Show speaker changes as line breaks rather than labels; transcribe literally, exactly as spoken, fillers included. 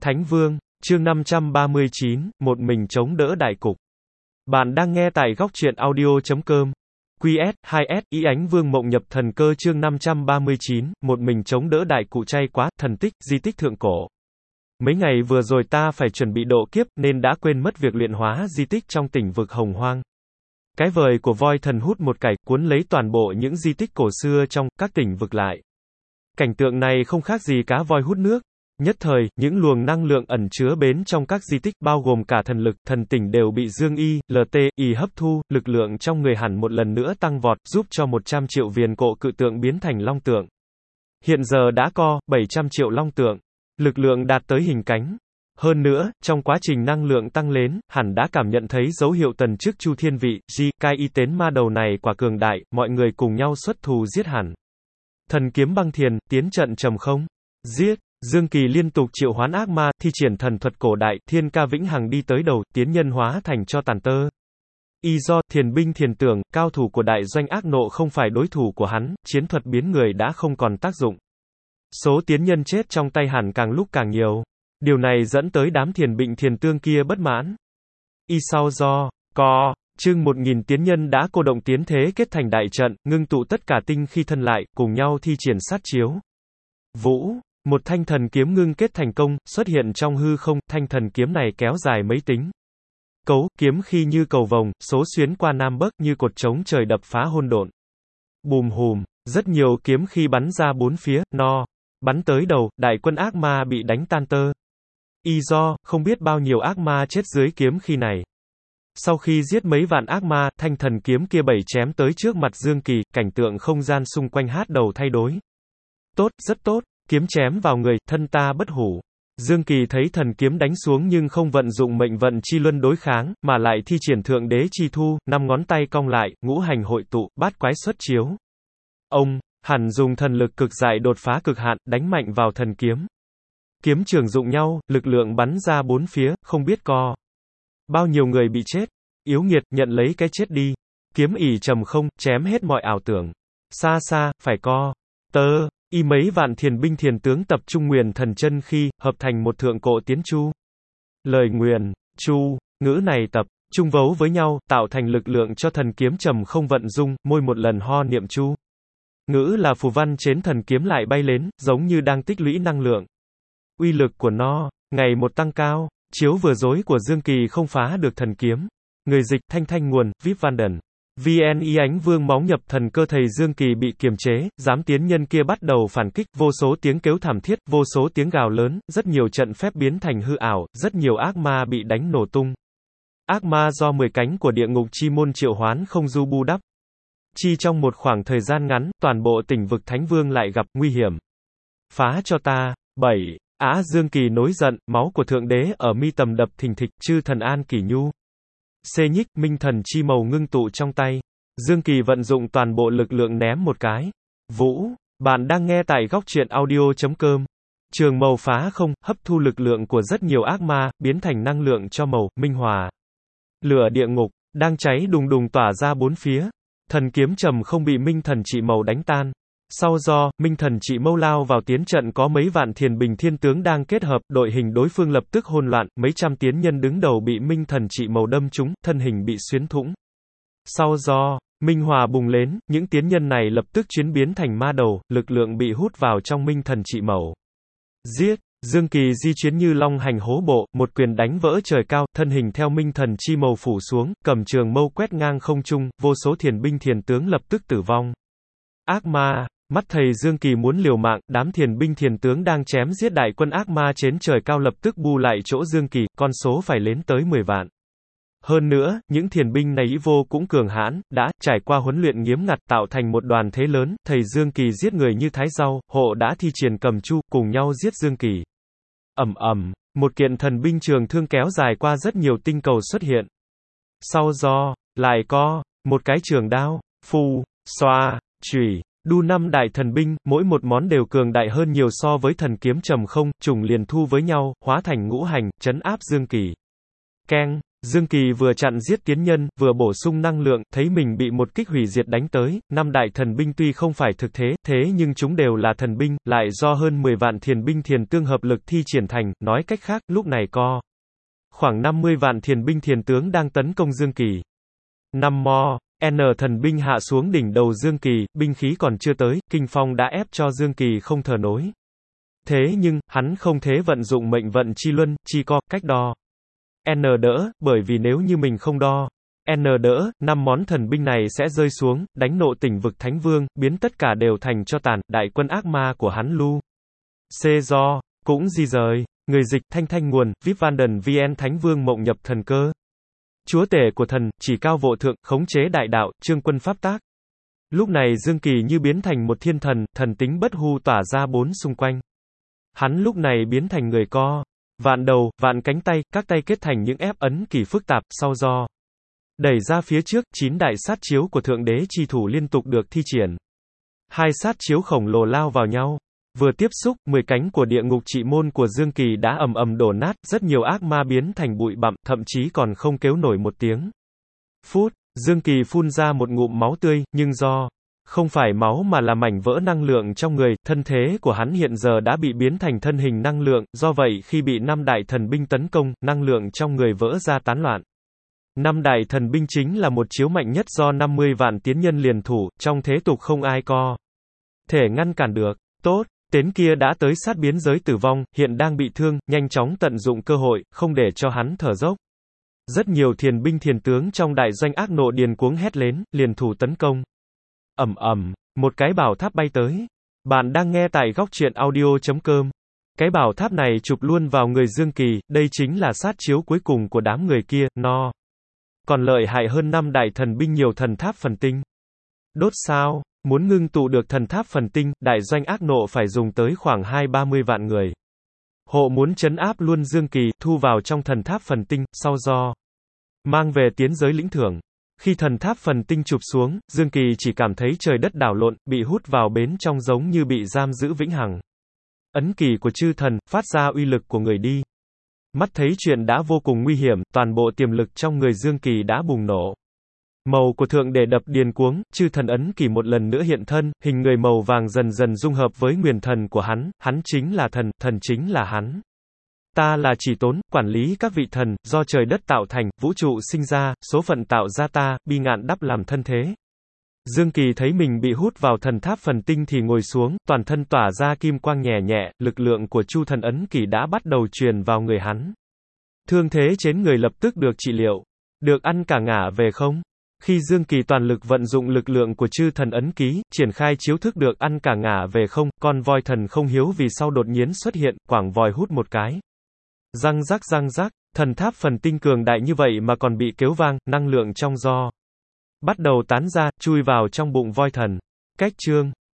Thánh Vương, chương năm trăm ba mươi chín, một mình chống đỡ đại cục. Bạn đang nghe tại góc truyện audio chấm com. Q S, hai S, Ý Ánh Vương Mộng Nhập Thần Cơ chương năm trăm ba mươi chín, một mình chống đỡ đại cụ chay quá, thần tích, di tích thượng cổ. Mấy ngày vừa rồi ta phải chuẩn bị độ kiếp, nên đã quên mất việc luyện hóa di tích trong tỉnh vực Hồng Hoang. Cái vời của voi thần hút một cải, cuốn lấy toàn bộ những di tích cổ xưa trong các tỉnh vực lại. Cảnh tượng này không khác gì cá voi hút nước. Nhất thời, những luồng năng lượng ẩn chứa bến trong các di tích, bao gồm cả thần lực, thần tỉnh đều bị Dương Y, L T Y hấp thu, lực lượng trong người hẳn một lần nữa tăng vọt, giúp cho một trăm triệu viền cộ cự tượng biến thành long tượng. Hiện giờ đã có bảy trăm triệu long tượng, lực lượng đạt tới hình cánh. Hơn nữa, trong quá trình năng lượng tăng lên, hẳn đã cảm nhận thấy dấu hiệu tần chức Chu Thiên Vị, G, cai y tến ma đầu này quả cường đại, mọi người cùng nhau xuất thù giết hẳn. Thần kiếm băng thiền, tiến trận trầm không, giết. Dương Kỳ liên tục triệu hoán ác ma, thi triển thần thuật cổ đại, thiên ca vĩnh hằng đi tới đầu, tiến nhân hóa thành cho tàn tơ. Y do, thiền binh thiền tưởng, cao thủ của đại doanh ác nộ không phải đối thủ của hắn, chiến thuật biến người đã không còn tác dụng. Số tiến nhân chết trong tay hẳn càng lúc càng nhiều. Điều này dẫn tới đám thiền binh thiền tương kia bất mãn. Y sau do, co, chừng một nghìn tiến nhân đã cô động tiến thế kết thành đại trận, ngưng tụ tất cả tinh khi thân lại, cùng nhau thi triển sát chiếu. Vũ. Một thanh thần kiếm ngưng kết thành công, xuất hiện trong hư không, thanh thần kiếm này kéo dài mấy tính. Cấu, kiếm khi như cầu vồng, số xuyến qua nam bắc như cột trống trời đập phá hôn độn. Bùm hùm, rất nhiều kiếm khi bắn ra bốn phía, no. Bắn tới đầu, đại quân ác ma bị đánh tan tơ. Y do, không biết bao nhiêu ác ma chết dưới kiếm khi này. Sau khi giết mấy vạn ác ma, thanh thần kiếm kia bảy chém tới trước mặt Dương Kỳ, cảnh tượng không gian xung quanh hát đầu thay đổi. Tốt, rất tốt. Kiếm chém vào người, thân ta bất hủ. Dương Kỳ thấy thần kiếm đánh xuống nhưng không vận dụng mệnh vận chi luân đối kháng, mà lại thi triển thượng đế chi thu, năm ngón tay cong lại, ngũ hành hội tụ, bát quái xuất chiếu. Ông, hẳn dùng thần lực cực giải đột phá cực hạn, đánh mạnh vào thần kiếm. Kiếm trường dụng nhau, lực lượng bắn ra bốn phía, không biết co. Bao nhiêu người bị chết. Yếu nghiệt, nhận lấy cái chết đi. Kiếm ỉ trầm không, chém hết mọi ảo tưởng. Xa xa, phải co. Tơ. Y mấy vạn thiền binh thiền tướng tập trung nguyền thần chân khi, hợp thành một thượng cổ tiến chu. Lời nguyền, chu, ngữ này tập, trung vấu với nhau, tạo thành lực lượng cho thần kiếm trầm không vận dung, môi một lần ho niệm chu. Ngữ là phù văn trên thần kiếm lại bay lên, giống như đang tích lũy năng lượng. Uy lực của nó, ngày một tăng cao, chiếu vừa dối của Dương Kỳ không phá được thần kiếm. Người dịch, Thanh Thanh nguồn, Vip Vanden. vê en Ý Ánh Vương Móng Nhập Thần Cơ thầy Dương Kỳ bị kiềm chế, dám tiến nhân kia bắt đầu phản kích, vô số tiếng kêu thảm thiết, vô số tiếng gào lớn, rất nhiều trận phép biến thành hư ảo, rất nhiều ác ma bị đánh nổ tung. Ác ma do mười cánh của địa ngục chi môn triệu hoán không du bu đắp. Chi trong một khoảng thời gian ngắn, toàn bộ tỉnh vực Thánh Vương lại gặp nguy hiểm. Phá cho ta. bảy. Á Dương Kỳ nổi giận, máu của Thượng Đế ở mi tầm đập thình thịch, chư thần an kỷ nhu. Xê nhích, minh thần chi màu ngưng tụ trong tay. Dương Kỳ vận dụng toàn bộ lực lượng ném một cái. Vũ, bạn đang nghe tại góc truyện audio chấm com. Trường màu phá không, hấp thu lực lượng của rất nhiều ác ma, biến thành năng lượng cho màu, minh hòa. Lửa địa ngục, đang cháy đùng đùng tỏa ra bốn phía. Thần kiếm trầm không bị minh thần trị màu đánh tan. Sau do, minh thần trị mâu lao vào tiến trận có mấy vạn thiền bình thiên tướng đang kết hợp, đội hình đối phương lập tức hỗn loạn, mấy trăm tiến nhân đứng đầu bị minh thần trị màu đâm trúng, thân hình bị xuyến thủng. Sau do, minh hòa bùng lên, những tiến nhân này lập tức chuyển biến thành ma đầu, lực lượng bị hút vào trong minh thần trị màu. Giết, Dương Kỳ di chuyển như long hành hố bộ, một quyền đánh vỡ trời cao, thân hình theo minh thần chi màu phủ xuống, cầm trường mâu quét ngang không trung, vô số thiền binh thiền tướng lập tức tử vong. Ác ma. Mắt thầy Dương Kỳ muốn liều mạng, đám thiền binh thiền tướng đang chém giết đại quân ác ma trên trời cao lập tức bu lại chỗ Dương Kỳ, con số phải lên tới mười vạn. Hơn nữa, những thiền binh này vô cũng cường hãn, đã trải qua huấn luyện nghiêm ngặt tạo thành một đoàn thế lớn, thầy Dương Kỳ giết người như thái rau, hộ đã thi triển cầm chu, cùng nhau giết Dương Kỳ. Ầm ầm, một kiện thần binh trường thương kéo dài qua rất nhiều tinh cầu xuất hiện. Sau do, lại có, một cái trường đao, phù, xoa, chùy. Đu năm đại thần binh, mỗi một món đều cường đại hơn nhiều so với thần kiếm trầm không, trùng liền thu với nhau, hóa thành ngũ hành, trấn áp Dương Kỳ. Keng, Dương Kỳ vừa chặn giết tiến nhân, vừa bổ sung năng lượng, thấy mình bị một kích hủy diệt đánh tới, năm đại thần binh tuy không phải thực thế, thế nhưng chúng đều là thần binh, lại do hơn mười vạn thiền binh thiền tương hợp lực thi triển thành, nói cách khác, lúc này có khoảng năm mươi vạn thiền binh thiền tướng đang tấn công Dương Kỳ. Năm mo, N thần binh hạ xuống đỉnh đầu Dương Kỳ, binh khí còn chưa tới, kinh phong đã ép cho Dương Kỳ không thở nổi. Thế nhưng, hắn không thể vận dụng mệnh vận chi luân, chi co, cách đo. N đỡ, bởi vì nếu như mình không đo, N đỡ, năm món thần binh này sẽ rơi xuống, đánh nộ tỉnh vực Thánh Vương, biến tất cả đều thành cho tàn, đại quân ác ma của hắn lưu. C do, cũng di rời, người dịch, thanh thanh nguồn, vip vanden vn Thánh Vương mộng nhập thần cơ. Chúa tể của thần, chỉ cao vô thượng, khống chế đại đạo, trương quân pháp tác. Lúc này Dương Kỳ như biến thành một thiên thần, thần tính bất hư tỏa ra bốn xung quanh. Hắn lúc này biến thành người co. Vạn đầu, vạn cánh tay, các tay kết thành những ép ấn kỳ phức tạp, sau do đẩy ra phía trước, chín đại sát chiếu của Thượng Đế chi thủ liên tục được thi triển. Hai sát chiếu khổng lồ lao vào nhau. Vừa tiếp xúc, mười cánh của địa ngục trị môn của Dương Kỳ đã ầm ầm đổ nát, rất nhiều ác ma biến thành bụi bặm, thậm chí còn không kêu nổi một tiếng. Phút, Dương Kỳ phun ra một ngụm máu tươi, nhưng do không phải máu mà là mảnh vỡ năng lượng trong người, thân thế của hắn hiện giờ đã bị biến thành thân hình năng lượng, do vậy khi bị năm đại thần binh tấn công, năng lượng trong người vỡ ra tán loạn. Năm đại thần binh chính là một chiếu mạnh nhất do năm mươi vạn tiến nhân liền thủ, trong thế tục không ai có thể ngăn cản được. Tốt, tên kia đã tới sát biên giới tử vong, hiện đang bị thương, nhanh chóng tận dụng cơ hội, không để cho hắn thở dốc. Rất nhiều thiền binh thiền tướng trong đại doanh ác nộ điền cuống hét lên, liền thủ tấn công. Ầm ầm, một cái bảo tháp bay tới. Bạn đang nghe tại góc truyện audio chấm com. Cái bảo tháp này chụp luôn vào người Dương Kỳ, đây chính là sát chiếu cuối cùng của đám người kia, no. Còn lợi hại hơn năm đại thần binh nhiều thần tháp phần tinh. Đốt sao, muốn ngưng tụ được thần tháp phần tinh, đại doanh ác nộ phải dùng tới khoảng hai ba mươi vạn người. Hộ muốn trấn áp luôn Dương Kỳ, thu vào trong thần tháp phần tinh, sau do mang về tiến giới lĩnh thưởng. Khi thần tháp phần tinh chụp xuống, Dương Kỳ chỉ cảm thấy trời đất đảo lộn, bị hút vào bến trong giống như bị giam giữ vĩnh hằng. Ấn kỳ của chư thần, phát ra uy lực của người đi. Mắt thấy chuyện đã vô cùng nguy hiểm, toàn bộ tiềm lực trong người Dương Kỳ đã bùng nổ. Màu của Thượng Đế đập điền cuống, chư thần ấn kỳ một lần nữa hiện thân, hình người màu vàng dần dần dung hợp với nguyên thần của hắn, hắn chính là thần, thần chính là hắn. Ta là chỉ tốn, quản lý các vị thần, do trời đất tạo thành, vũ trụ sinh ra, số phận tạo ra ta, bi ngạn đắp làm thân thế. Dương Kỳ thấy mình bị hút vào thần tháp phần tinh thì ngồi xuống, toàn thân tỏa ra kim quang nhẹ nhẹ, lực lượng của chu thần ấn kỳ đã bắt đầu truyền vào người hắn. Thương thế trên người lập tức được trị liệu. Được ăn cả ngả về không? Khi Dương Kỳ toàn lực vận dụng lực lượng của chư thần ấn ký, triển khai chiếu thức được ăn cả ngả về không, con voi thần không hiếu vì sau đột nhiên xuất hiện, quảng vòi hút một cái. Răng rắc răng rắc, thần tháp phần tinh cường đại như vậy mà còn bị kéo vang, năng lượng trong do bắt đầu tán ra, chui vào trong bụng voi thần. Cách chương